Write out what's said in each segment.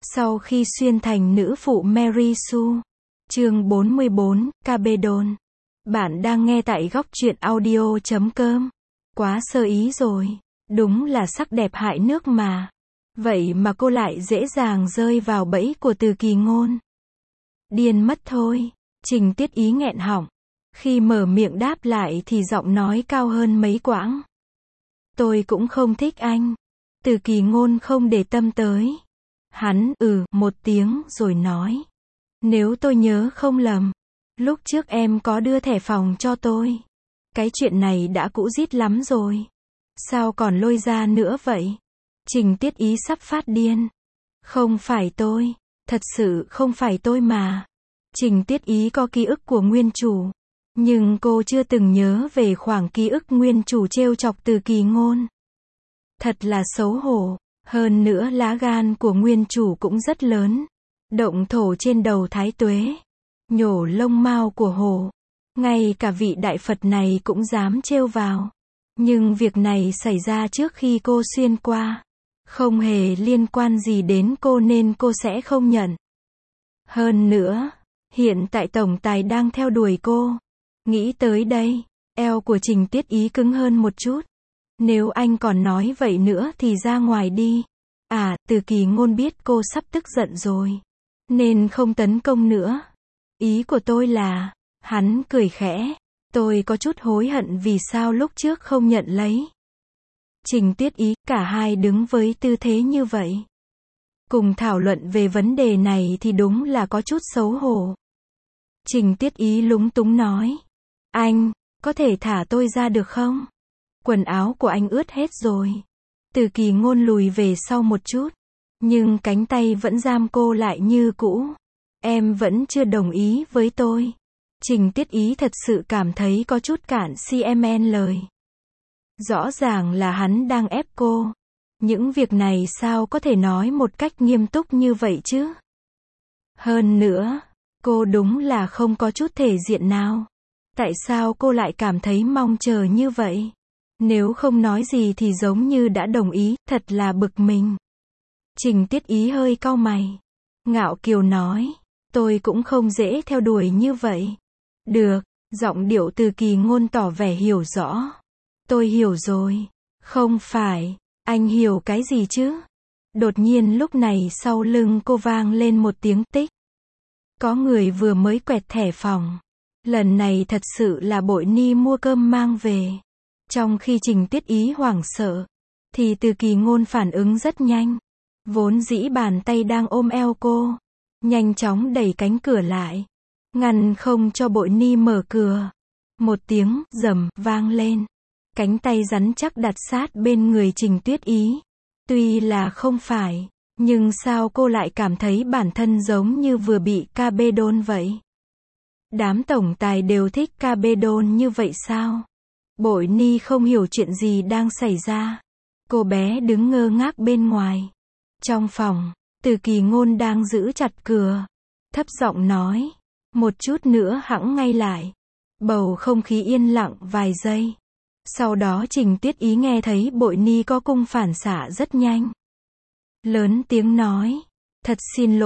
Sau khi xuyên thành nữ phụ Mary Sue. Chương 44, Cabedon. Bạn đang nghe tại góc truyện audio.com. Quá sơ ý rồi. Đúng là sắc đẹp hại nước mà. Vậy mà cô lại dễ dàng rơi vào bẫy của Từ Kỳ Ngôn. Điên mất thôi. Trình Tiết Ý nghẹn họng. Khi mở miệng đáp lại thì giọng nói cao hơn mấy quãng. Tôi cũng không thích anh. Từ Kỳ Ngôn không để tâm tới. Hắn một tiếng rồi nói. Nếu tôi nhớ không lầm, lúc trước em có đưa thẻ phòng cho tôi. Cái chuyện này đã cũ rít lắm rồi. Sao còn lôi ra nữa vậy? Trình Tiết Ý sắp phát điên. Không phải tôi. Thật sự không phải tôi mà. Trình Tiết Ý có ký ức của nguyên chủ. Nhưng cô chưa từng nhớ về khoảng ký ức nguyên chủ trêu chọc Từ Kỳ Ngôn. Thật là xấu hổ. Hơn nữa lá gan của nguyên chủ cũng rất lớn. Động thổ trên đầu Thái Tuế. Nhổ lông mao của hổ. Ngay cả vị đại Phật này cũng dám trêu vào. Nhưng việc này xảy ra trước khi cô xuyên qua. Không hề liên quan gì đến cô nên cô sẽ không nhận. Hơn nữa, hiện tại tổng tài đang theo đuổi cô. Nghĩ tới đây, eo của Trình Tiết Ý cứng hơn một chút. Nếu anh còn nói vậy nữa thì ra ngoài đi. Từ Kỳ Ngôn biết cô sắp tức giận rồi. Nên không tấn công nữa. Ý của tôi là, hắn cười khẽ. Tôi có chút hối hận vì sao lúc trước không nhận lấy. Trình Tiết Ý, cả hai đứng với tư thế như vậy. Cùng thảo luận về vấn đề này thì đúng là có chút xấu hổ. Trình Tiết Ý lúng túng nói. Anh, có thể thả tôi ra được không? Quần áo của anh ướt hết rồi. Từ Kỳ Ngôn lùi về sau một chút. Nhưng cánh tay vẫn giam cô lại như cũ. Em vẫn chưa đồng ý với tôi. Trình Tiết Ý thật sự cảm thấy có chút cản CMN lời. Rõ ràng là hắn đang ép cô. Những việc này sao có thể nói một cách nghiêm túc như vậy chứ? Hơn nữa, cô đúng là không có chút thể diện nào. Tại sao cô lại cảm thấy mong chờ như vậy? Nếu không nói gì thì giống như đã đồng ý, thật là bực mình. Trình Tiết Ý hơi cau mày. Ngạo kiều nói, tôi cũng không dễ theo đuổi như vậy. Được, giọng điệu Từ Kỳ Ngôn tỏ vẻ hiểu rõ. Tôi hiểu rồi. Không phải, anh hiểu cái gì chứ? Đột nhiên lúc này sau lưng cô vang lên một tiếng tích. Có người vừa mới quẹt thẻ phòng. Lần này thật sự là Bội Ni mua cơm mang về. Trong khi Trình Tiết Ý hoảng sợ, thì Từ Kỳ Ngôn phản ứng rất nhanh. Vốn dĩ bàn tay đang ôm eo cô, nhanh chóng đẩy cánh cửa lại, ngăn không cho Bội Ni mở cửa. Một tiếng rầm vang lên. Cánh tay rắn chắc đặt sát bên người Trình Tiết Ý. Tuy là không phải, nhưng sao cô lại cảm thấy bản thân giống như vừa bị Cabedon vậy? Đám tổng tài đều thích Cabedon như vậy sao? Bội Ni không hiểu chuyện gì đang xảy ra. Cô bé đứng ngơ ngác bên ngoài. Trong phòng, Từ Kỳ Ngôn đang giữ chặt cửa. Thấp giọng nói. Một chút nữa hẵng ngay lại. Bầu không khí yên lặng vài giây. Sau đó Trình Tiết Ý nghe thấy Bội Ni có cung phản xạ rất nhanh. Lớn tiếng nói. Thật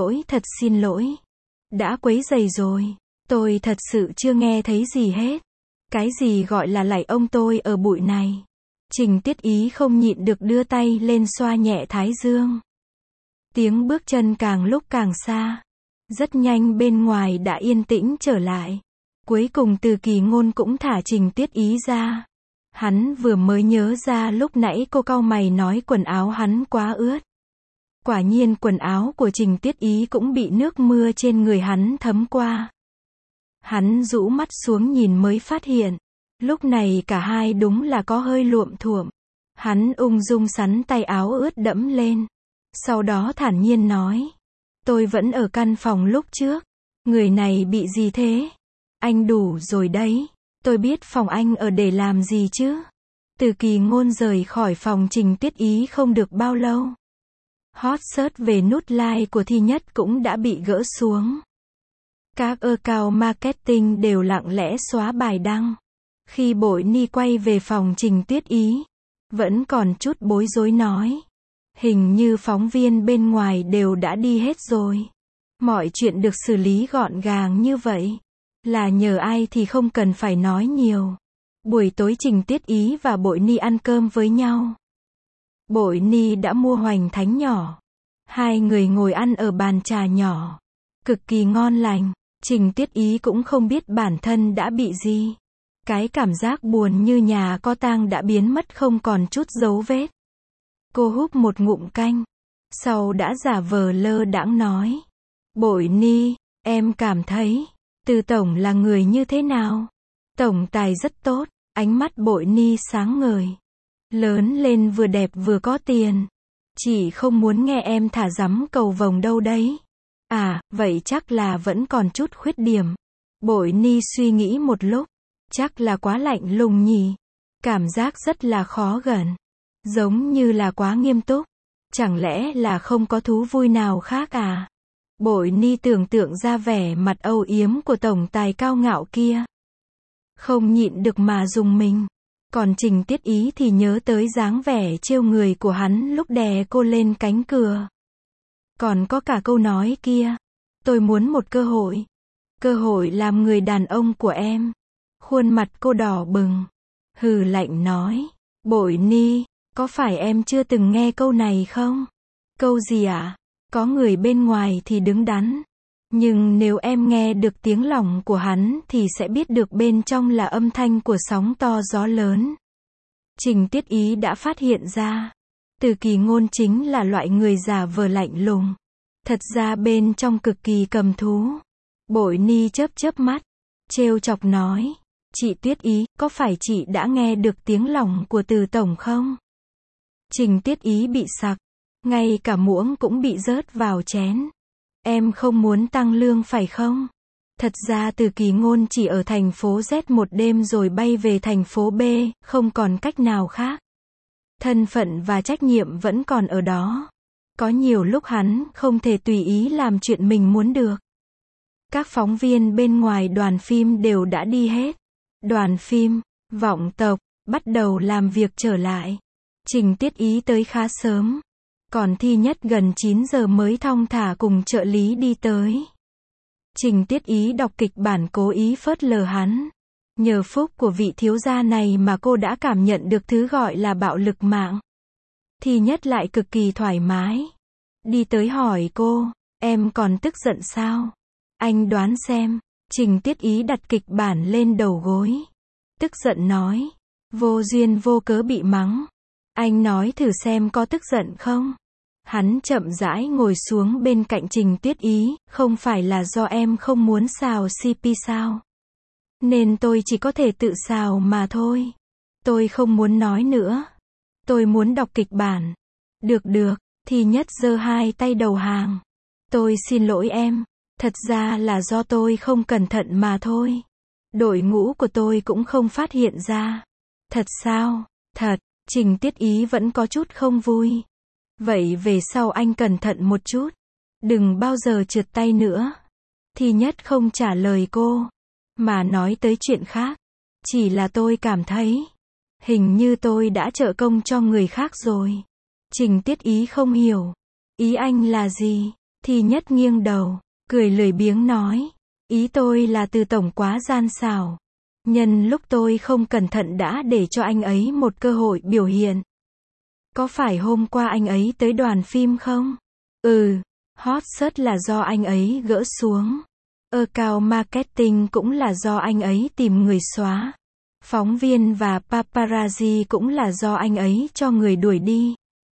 xin lỗi. Đã quấy rầy rồi. Tôi thật sự chưa nghe thấy gì hết. Cái gì gọi là lạy ông tôi ở bụi này? Trình Tiết Ý không nhịn được đưa tay lên xoa nhẹ thái dương. Tiếng bước chân càng lúc càng xa. Rất nhanh bên ngoài đã yên tĩnh trở lại. Cuối cùng Từ Kỳ Ngôn cũng thả Trình Tiết Ý ra. Hắn vừa mới nhớ ra lúc nãy cô cau mày nói quần áo hắn quá ướt. Quả nhiên quần áo của Trình Tiết Ý cũng bị nước mưa trên người hắn thấm qua. Hắn rũ mắt xuống nhìn mới phát hiện. Lúc này cả hai đúng là có hơi luộm thuộm. Hắn ung dung sắn tay áo ướt đẫm lên. Sau đó thản nhiên nói. Tôi vẫn ở căn phòng lúc trước. Người này bị gì thế? Anh đủ rồi đấy. Tôi biết phòng anh ở để làm gì chứ? Từ Kỳ Ngôn rời khỏi phòng Trình Tiết Ý không được bao lâu. Hot search về nút like của Thi Nhất cũng đã bị gỡ xuống. Các account marketing đều lặng lẽ xóa bài đăng. Khi Bội Ni quay về phòng Trình Tiết Ý, vẫn còn chút bối rối nói. Hình như phóng viên bên ngoài đều đã đi hết rồi. Mọi chuyện được xử lý gọn gàng như vậy. Là nhờ ai thì không cần phải nói nhiều. Buổi tối Trình Tiết Ý và Bội Ni ăn cơm với nhau. Bội Ni đã mua hoành thánh nhỏ. Hai người ngồi ăn ở bàn trà nhỏ. Cực kỳ ngon lành. Trình Tiết Ý cũng không biết bản thân đã bị gì. Cái cảm giác buồn như nhà có tang đã biến mất không còn chút dấu vết. Cô húp một ngụm canh. Sau đã giả vờ lơ đãng nói. Bội Ni, em cảm thấy, Từ Tổng là người như thế nào? Tổng tài rất tốt, ánh mắt Bội Ni sáng ngời. Lớn lên vừa đẹp vừa có tiền. Chị không muốn nghe em thả dắm cầu vồng đâu đấy. À, vậy chắc là vẫn còn chút khuyết điểm. Bội Ni suy nghĩ một lúc. Chắc là quá lạnh lùng nhỉ. Cảm giác rất là khó gần. Giống như là quá nghiêm túc. Chẳng lẽ là không có thú vui nào khác à? Bội Ni tưởng tượng ra vẻ mặt âu yếm của tổng tài cao ngạo kia. Không nhịn được mà rùng mình. Còn Trình Tiết Ý thì nhớ tới dáng vẻ trêu người của hắn lúc đè cô lên cánh cửa. Còn có cả câu nói kia. Tôi muốn một cơ hội. Cơ hội làm người đàn ông của em. Khuôn mặt cô đỏ bừng. Hừ lạnh nói. Bội Ni, có phải em chưa từng nghe câu này không? Câu gì ạ? Có người bên ngoài thì đứng đắn. Nhưng nếu em nghe được tiếng lòng của hắn thì sẽ biết được bên trong là âm thanh của sóng to gió lớn. Trình Tiết Ý đã phát hiện ra. Từ Kỳ Ngôn chính là loại người giả vờ lạnh lùng. Thật ra bên trong cực kỳ cầm thú. Bội Ni chớp chớp mắt. Trêu chọc nói. Chị Tiết Ý, có phải chị đã nghe được tiếng lòng của Từ Tổng không? Trình Tiết Ý bị sặc. Ngay cả muỗng cũng bị rớt vào chén. Em không muốn tăng lương phải không? Thật ra Từ Kỳ Ngôn chỉ ở thành phố Z một đêm rồi bay về thành phố B, không còn cách nào khác. Thân phận và trách nhiệm vẫn còn ở đó. Có nhiều lúc hắn không thể tùy ý làm chuyện mình muốn được. Các phóng viên bên ngoài đoàn phim đều đã đi hết. Đoàn phim, vọng tộc, bắt đầu làm việc trở lại. Trình Tiết Ý tới khá sớm. Còn Thi Nhất gần 9 giờ mới thong thả cùng trợ lý đi tới. Trình Tiết Ý đọc kịch bản cố ý phớt lờ hắn. Nhờ phúc của vị thiếu gia này mà cô đã cảm nhận được thứ gọi là bạo lực mạng. Thi Nhất lại cực kỳ thoải mái. Đi tới hỏi cô, em còn tức giận sao? Anh đoán xem. Trình Tiết Ý đặt kịch bản lên đầu gối. Tức giận nói. Vô duyên vô cớ bị mắng. Anh nói thử xem có tức giận không? Hắn chậm rãi ngồi xuống bên cạnh Trình Tiết Ý. Không phải là do em không muốn xào CP sao? Nên tôi chỉ có thể tự xào mà thôi. Tôi không muốn nói nữa. Tôi muốn đọc kịch bản. Được được, Thi Nhất giơ hai tay đầu hàng. Tôi xin lỗi em. Thật ra là do tôi không cẩn thận mà thôi. Đội ngũ của tôi cũng không phát hiện ra. Thật sao? Thật. Trình Tiết Ý vẫn có chút không vui. Vậy về sau anh cẩn thận một chút. Đừng bao giờ trượt tay nữa. Thi Nhất không trả lời cô. Mà nói tới chuyện khác. Chỉ là tôi cảm thấy. Hình như tôi đã trợ công cho người khác rồi. Trình Tiết Ý không hiểu. Ý anh là gì? Thi Nhất nghiêng đầu. Cười lười biếng nói. Ý tôi là Từ Tổng quá gian xảo. Nhân lúc tôi không cẩn thận đã để cho anh ấy một cơ hội biểu hiện. Có phải hôm qua anh ấy tới đoàn phim không? Hot search là do anh ấy gỡ xuống. Account marketing cũng là do anh ấy tìm người xóa. Phóng viên và paparazzi cũng là do anh ấy cho người đuổi đi.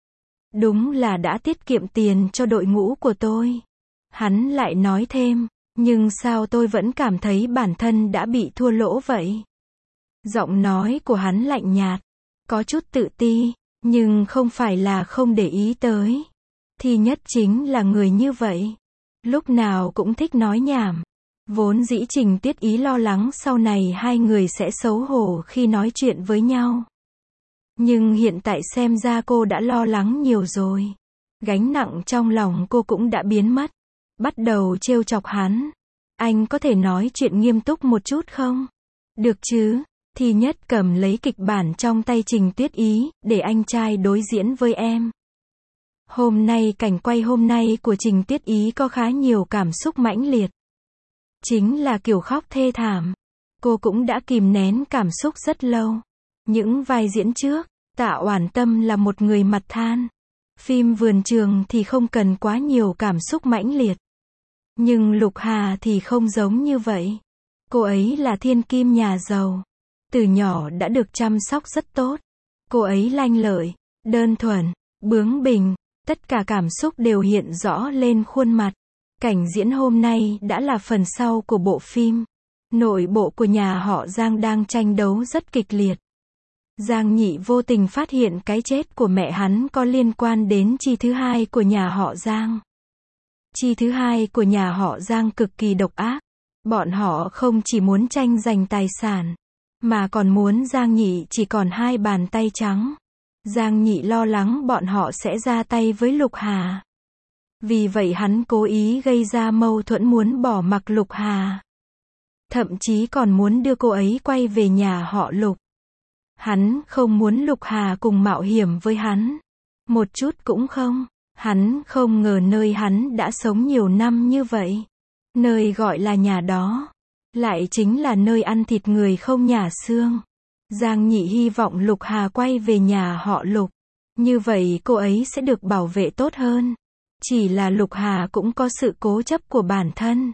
Đúng là đã tiết kiệm tiền cho đội ngũ của tôi. Hắn lại nói thêm, nhưng sao tôi vẫn cảm thấy bản thân đã bị thua lỗ vậy? Giọng nói của hắn lạnh nhạt, có chút tự ti, nhưng không phải là không để ý tới. Thi Nhất chính là người như vậy. Lúc nào cũng thích nói nhảm. Vốn dĩ Trình Tiết Ý lo lắng sau này hai người sẽ xấu hổ khi nói chuyện với nhau. Nhưng hiện tại xem ra cô đã lo lắng nhiều rồi. Gánh nặng trong lòng cô cũng đã biến mất. Bắt đầu trêu chọc hắn. Anh có thể nói chuyện nghiêm túc một chút không? Được chứ? Thi Nhất cầm lấy kịch bản trong tay Trình Tiết Ý, để anh trai đối diễn với em. Hôm nay cảnh quay hôm nay của Trình Tuyết Ý có khá nhiều cảm xúc mãnh liệt. Chính là kiểu khóc thê thảm. Cô cũng đã kìm nén cảm xúc rất lâu. Những vai diễn trước, Tạ Oản Tâm là một người mặt than. Phim Vườn Trường thì không cần quá nhiều cảm xúc mãnh liệt. Nhưng Lục Hà thì không giống như vậy. Cô ấy là thiên kim nhà giàu. Từ nhỏ đã được chăm sóc rất tốt. Cô ấy lanh lợi, đơn thuần, bướng bỉnh, tất cả cảm xúc đều hiện rõ lên khuôn mặt. Cảnh diễn hôm nay đã là phần sau của bộ phim. Nội bộ của nhà họ Giang đang tranh đấu rất kịch liệt. Giang Nhị vô tình phát hiện cái chết của mẹ hắn có liên quan đến chi thứ hai của nhà họ Giang. Chi thứ hai của nhà họ Giang cực kỳ độc ác. Bọn họ không chỉ muốn tranh giành tài sản, mà còn muốn Giang Nhị chỉ còn 2 bàn tay trắng. Giang Nhị lo lắng bọn họ sẽ ra tay với Lục Hà. Vì vậy hắn cố ý gây ra mâu thuẫn muốn bỏ mặc Lục Hà. Thậm chí còn muốn đưa cô ấy quay về nhà họ Lục. Hắn không muốn Lục Hà cùng mạo hiểm với hắn. Một chút cũng không. Hắn không ngờ nơi hắn đã sống nhiều năm như vậy. Nơi gọi là nhà đó. Lại chính là nơi ăn thịt người không nhả xương. Giang Nhị hy vọng Lục Hà quay về nhà họ Lục. Như vậy cô ấy sẽ được bảo vệ tốt hơn. Chỉ là Lục Hà cũng có sự cố chấp của bản thân.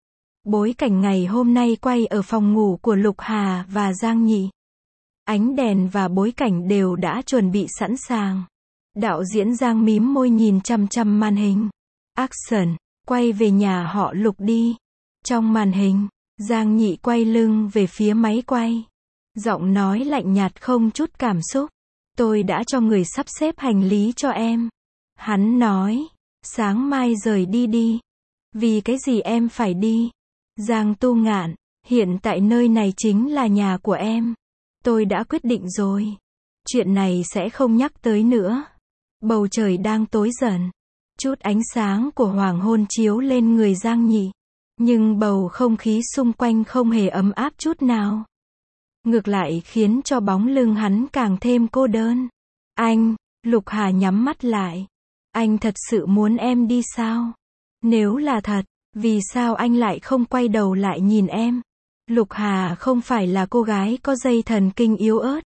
Bối cảnh ngày hôm nay quay ở phòng ngủ của Lục Hà và Giang Nhị. Ánh đèn và bối cảnh đều đã chuẩn bị sẵn sàng. Đạo diễn Giang mím môi nhìn chằm chằm màn hình. Action, quay về nhà họ Lục đi. Trong màn hình, Giang Nhị quay lưng về phía máy quay. Giọng nói lạnh nhạt không chút cảm xúc. Tôi đã cho người sắp xếp hành lý cho em. Hắn nói, sáng mai rời đi đi. Vì cái gì em phải đi? Giang Tu Ngạn, hiện tại nơi này chính là nhà của em. Tôi đã quyết định rồi. Chuyện này sẽ không nhắc tới nữa. Bầu trời đang tối dần. Chút ánh sáng của hoàng hôn chiếu lên người Giang Nhị. Nhưng bầu không khí xung quanh không hề ấm áp chút nào. Ngược lại khiến cho bóng lưng hắn càng thêm cô đơn. Anh, Lục Hà nhắm mắt lại. Anh thật sự muốn em đi sao? Nếu là thật, vì sao anh lại không quay đầu lại nhìn em? Lục Hà không phải là cô gái có dây thần kinh yếu ớt.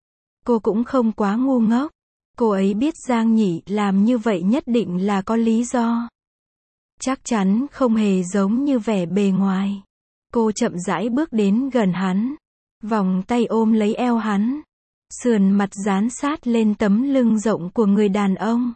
Cô cũng không quá ngu ngốc. Cô ấy biết Giang Nhị làm như vậy nhất định là có lý do. Chắc chắn không hề giống như vẻ bề ngoài. Cô chậm rãi bước đến gần hắn. Vòng tay ôm lấy eo hắn. Sườn mặt dán sát lên tấm lưng rộng của người đàn ông.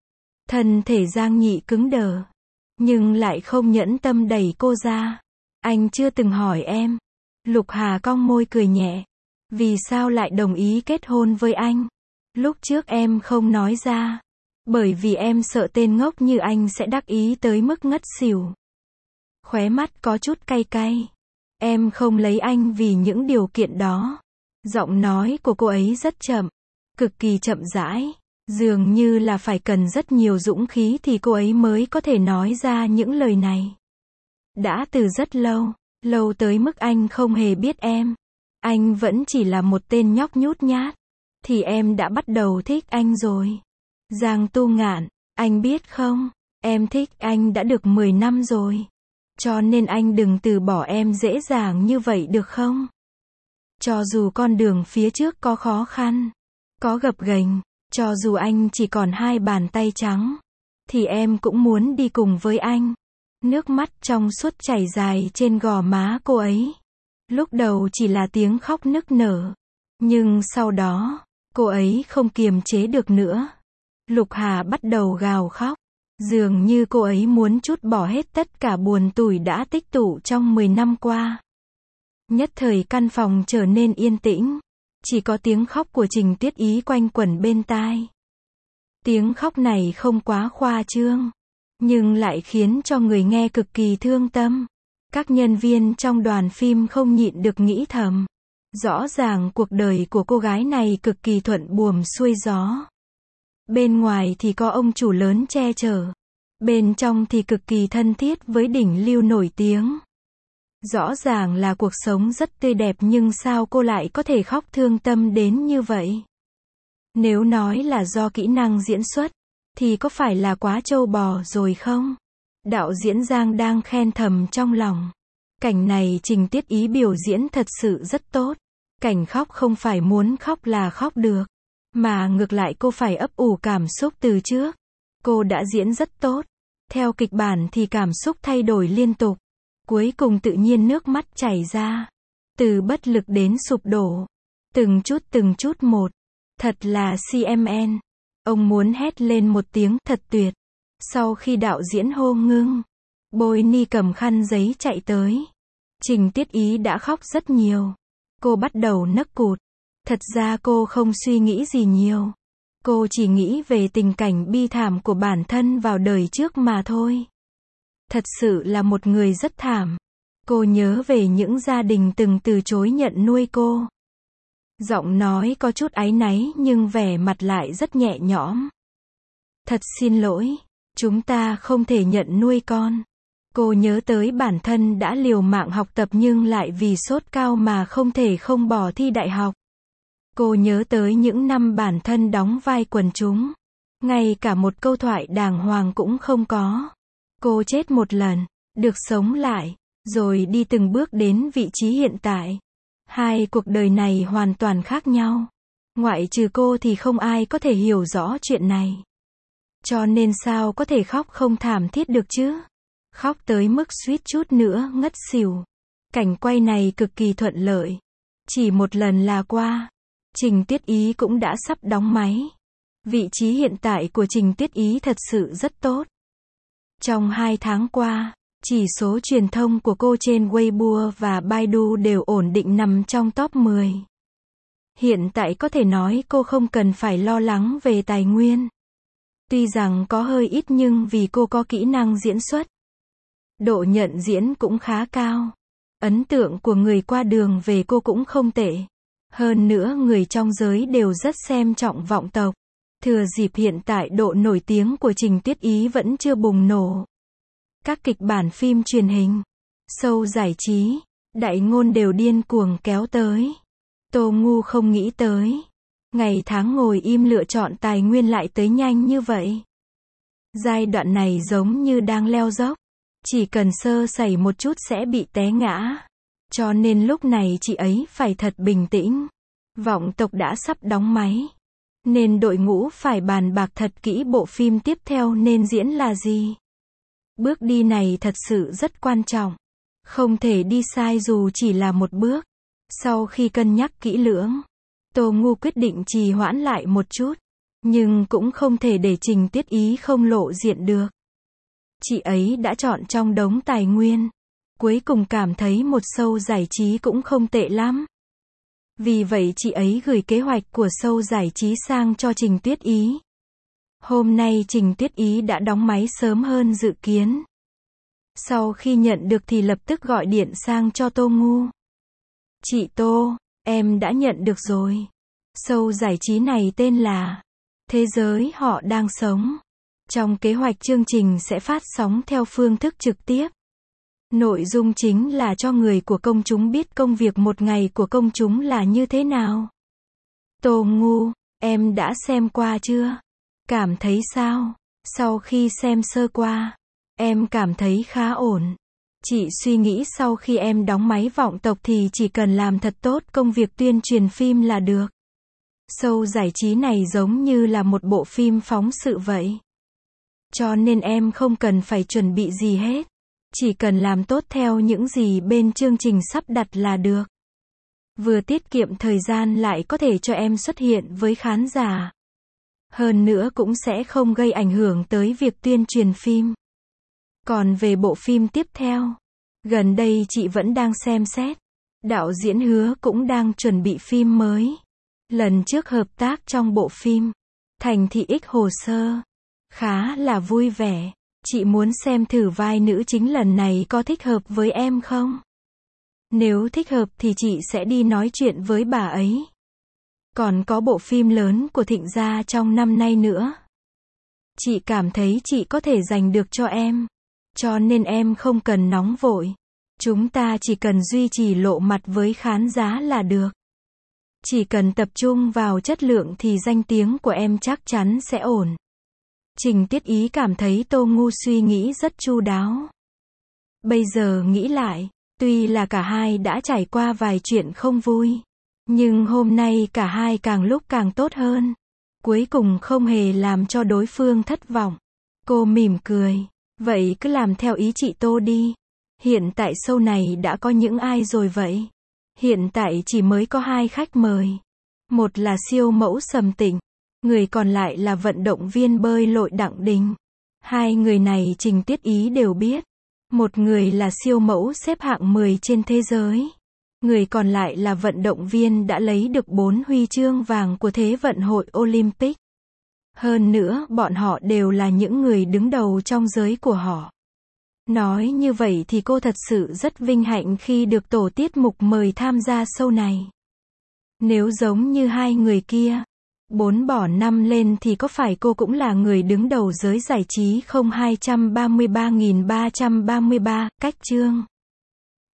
Thân thể Giang Nhị cứng đờ. Nhưng lại không nhẫn tâm đẩy cô ra. Anh chưa từng hỏi em. Lục Hà cong môi cười nhẹ. Vì sao lại đồng ý kết hôn với anh? Lúc trước em không nói ra. Bởi vì em sợ tên ngốc như anh sẽ đắc ý tới mức ngất xỉu. Khóe mắt có chút cay cay. Em không lấy anh vì những điều kiện đó. Giọng nói của cô ấy rất chậm. Cực kỳ chậm rãi. Dường như là phải cần rất nhiều dũng khí thì cô ấy mới có thể nói ra những lời này. Đã từ rất lâu. Lâu tới mức anh không hề biết em. Anh vẫn chỉ là một tên nhóc nhút nhát. Thì em đã bắt đầu thích anh rồi. Giang Tu Ngạn, anh biết không? Em thích anh đã được 10 năm rồi. Cho nên anh đừng từ bỏ em dễ dàng như vậy được không? Cho dù con đường phía trước có khó khăn, có gập ghềnh, cho dù anh chỉ còn 2 bàn tay trắng, thì em cũng muốn đi cùng với anh. Nước mắt trong suốt chảy dài trên gò má cô ấy. Lúc đầu chỉ là tiếng khóc nức nở. Nhưng sau đó, cô ấy không kiềm chế được nữa. Lục Hà bắt đầu gào khóc. Dường như cô ấy muốn trút bỏ hết tất cả buồn tủi đã tích tụ trong 10 năm qua. Nhất thời căn phòng trở nên yên tĩnh. Chỉ có tiếng khóc của Trình Tuyết Ý quanh quẩn bên tai. Tiếng khóc này không quá khoa trương, nhưng lại khiến cho người nghe cực kỳ thương tâm. Các nhân viên trong đoàn phim không nhịn được nghĩ thầm. Rõ ràng cuộc đời của cô gái này cực kỳ thuận buồm xuôi gió. Bên ngoài thì có ông chủ lớn che chở. Bên trong thì cực kỳ thân thiết với đỉnh lưu nổi tiếng. Rõ ràng là cuộc sống rất tươi đẹp nhưng sao cô lại có thể khóc thương tâm đến như vậy? Nếu nói là do kỹ năng diễn xuất, thì có phải là quá trâu bò rồi không? Đạo diễn Giang đang khen thầm trong lòng. Cảnh này Trình Tiết Ý biểu diễn thật sự rất tốt. Cảnh khóc không phải muốn khóc là khóc được, mà ngược lại cô phải ấp ủ cảm xúc từ trước. Cô đã diễn rất tốt. Theo kịch bản thì cảm xúc thay đổi liên tục. Cuối cùng tự nhiên nước mắt chảy ra. Từ bất lực đến sụp đổ. Từng chút một. Thật là CMN. Ông muốn hét lên một tiếng thật tuyệt. Sau khi đạo diễn hô ngưng, Bôi Ni cầm khăn giấy chạy tới. Trình Tiết Ý đã khóc rất nhiều. Cô bắt đầu nấc cụt. Thật ra cô không suy nghĩ gì nhiều. Cô chỉ nghĩ về tình cảnh bi thảm của bản thân vào đời trước mà thôi. Thật sự là một người rất thảm. Cô nhớ về những gia đình từng từ chối nhận nuôi cô. Giọng nói có chút áy náy nhưng vẻ mặt lại rất nhẹ nhõm. Thật xin lỗi, chúng ta không thể nhận nuôi con. Cô nhớ tới bản thân đã liều mạng học tập nhưng lại vì sốt cao mà không thể không bỏ thi đại học. Cô nhớ tới những năm bản thân đóng vai quần chúng. Ngay cả một câu thoại đàng hoàng cũng không có. Cô chết một lần, được sống lại, rồi đi từng bước đến vị trí hiện tại. Hai cuộc đời này hoàn toàn khác nhau. Ngoại trừ cô thì không ai có thể hiểu rõ chuyện này. Cho nên sao có thể khóc không thảm thiết được chứ? Khóc tới mức suýt chút nữa ngất xỉu. Cảnh quay này cực kỳ thuận lợi. Chỉ một lần là qua. Trình Tiết Ý cũng đã sắp đóng máy. Vị trí hiện tại của Trình Tiết Ý thật sự rất tốt. Trong 2 tháng qua, chỉ số truyền thông của cô trên Weibo và Baidu đều ổn định nằm trong top 10. Hiện tại có thể nói cô không cần phải lo lắng về tài nguyên. Tuy rằng có hơi ít nhưng vì cô có kỹ năng diễn xuất. Độ nhận diễn cũng khá cao. Ấn tượng của người qua đường về cô cũng không tệ. Hơn nữa người trong giới đều rất xem trọng vọng tộc. Thừa dịp hiện tại độ nổi tiếng của Trình Tiết Ý vẫn chưa bùng nổ. Các kịch bản phim truyền hình, show giải trí, đại ngôn đều điên cuồng kéo tới. Tô Ngu không nghĩ tới. Ngày tháng ngồi im lựa chọn tài nguyên lại tới nhanh như vậy. Giai đoạn này giống như đang leo dốc. Chỉ cần sơ sẩy một chút sẽ bị té ngã. Cho nên lúc này chị ấy phải thật bình tĩnh. Vọng tộc đã sắp đóng máy. Nên đội ngũ phải bàn bạc thật kỹ bộ phim tiếp theo nên diễn là gì. Bước đi này thật sự rất quan trọng. Không thể đi sai dù chỉ là một bước. Sau khi cân nhắc kỹ lưỡng, Tô Ngu quyết định trì hoãn lại một chút. Nhưng cũng không thể để Trình Tiết Ý không lộ diện được. Chị ấy đã chọn trong đống tài nguyên. Cuối cùng cảm thấy một show giải trí cũng không tệ lắm. Vì vậy chị ấy gửi kế hoạch của show giải trí sang cho Trình Tiết Ý. Hôm nay Trình Tiết Ý đã đóng máy sớm hơn dự kiến. Sau khi nhận được thì lập tức gọi điện sang cho Tô Ngu. Chị Tô, em đã nhận được rồi. Show giải trí này tên là Thế giới họ đang sống. Trong kế hoạch chương trình sẽ phát sóng theo phương thức trực tiếp. Nội dung chính là cho người của công chúng biết công việc một ngày của công chúng là như thế nào. Tô Ngu, em đã xem qua chưa? Cảm thấy sao? Sau khi xem sơ qua, em cảm thấy khá ổn. Chị suy nghĩ sau khi em đóng máy vọng tộc thì chỉ cần làm thật tốt công việc tuyên truyền phim là được. Show giải trí này giống như là một bộ phim phóng sự vậy. Cho nên em không cần phải chuẩn bị gì hết. Chỉ cần làm tốt theo những gì bên chương trình sắp đặt là được. Vừa tiết kiệm thời gian lại có thể cho em xuất hiện với khán giả. Hơn nữa cũng sẽ không gây ảnh hưởng tới việc tuyên truyền phim. Còn về bộ phim tiếp theo, gần đây chị vẫn đang xem xét. Đạo diễn Hứa cũng đang chuẩn bị phim mới. Lần trước hợp tác trong bộ phim Thành Thị X Hồ Sơ khá là vui vẻ. Chị muốn xem thử vai nữ chính lần này có thích hợp với em không? Nếu thích hợp thì chị sẽ đi nói chuyện với bà ấy. Còn có bộ phim lớn của Thịnh gia trong năm nay nữa. Chị cảm thấy chị có thể giành được cho em. Cho nên em không cần nóng vội. Chúng ta chỉ cần duy trì lộ mặt với khán giả là được. Chỉ cần tập trung vào chất lượng thì danh tiếng của em chắc chắn sẽ ổn. Trình Tiết Ý cảm thấy Tô Ngu suy nghĩ rất chu đáo. Bây giờ nghĩ lại, tuy là cả hai đã trải qua vài chuyện không vui, nhưng hôm nay cả hai càng lúc càng tốt hơn. Cuối cùng không hề làm cho đối phương thất vọng. Cô mỉm cười. Vậy cứ làm theo ý chị Tô đi. Hiện tại show này đã có những ai rồi vậy? Hiện tại chỉ mới có 2 khách mời. Một là siêu mẫu Sầm Tịnh, người còn lại là vận động viên bơi lội Đặng Đình. 2 người này Trình Tiết Ý đều biết. Một người là siêu mẫu xếp hạng 10 trên thế giới. Người còn lại là vận động viên đã lấy được 4 huy chương vàng của Thế vận hội Olympic. Hơn nữa, bọn họ đều là những người đứng đầu trong giới của họ. Nói như vậy thì cô thật sự rất vinh hạnh khi được tổ tiết mục mời tham gia show này. Nếu giống như 2 người kia, 4 bỏ 5 lên thì có phải cô cũng là người đứng đầu giới giải trí không? 233.333, cách chương.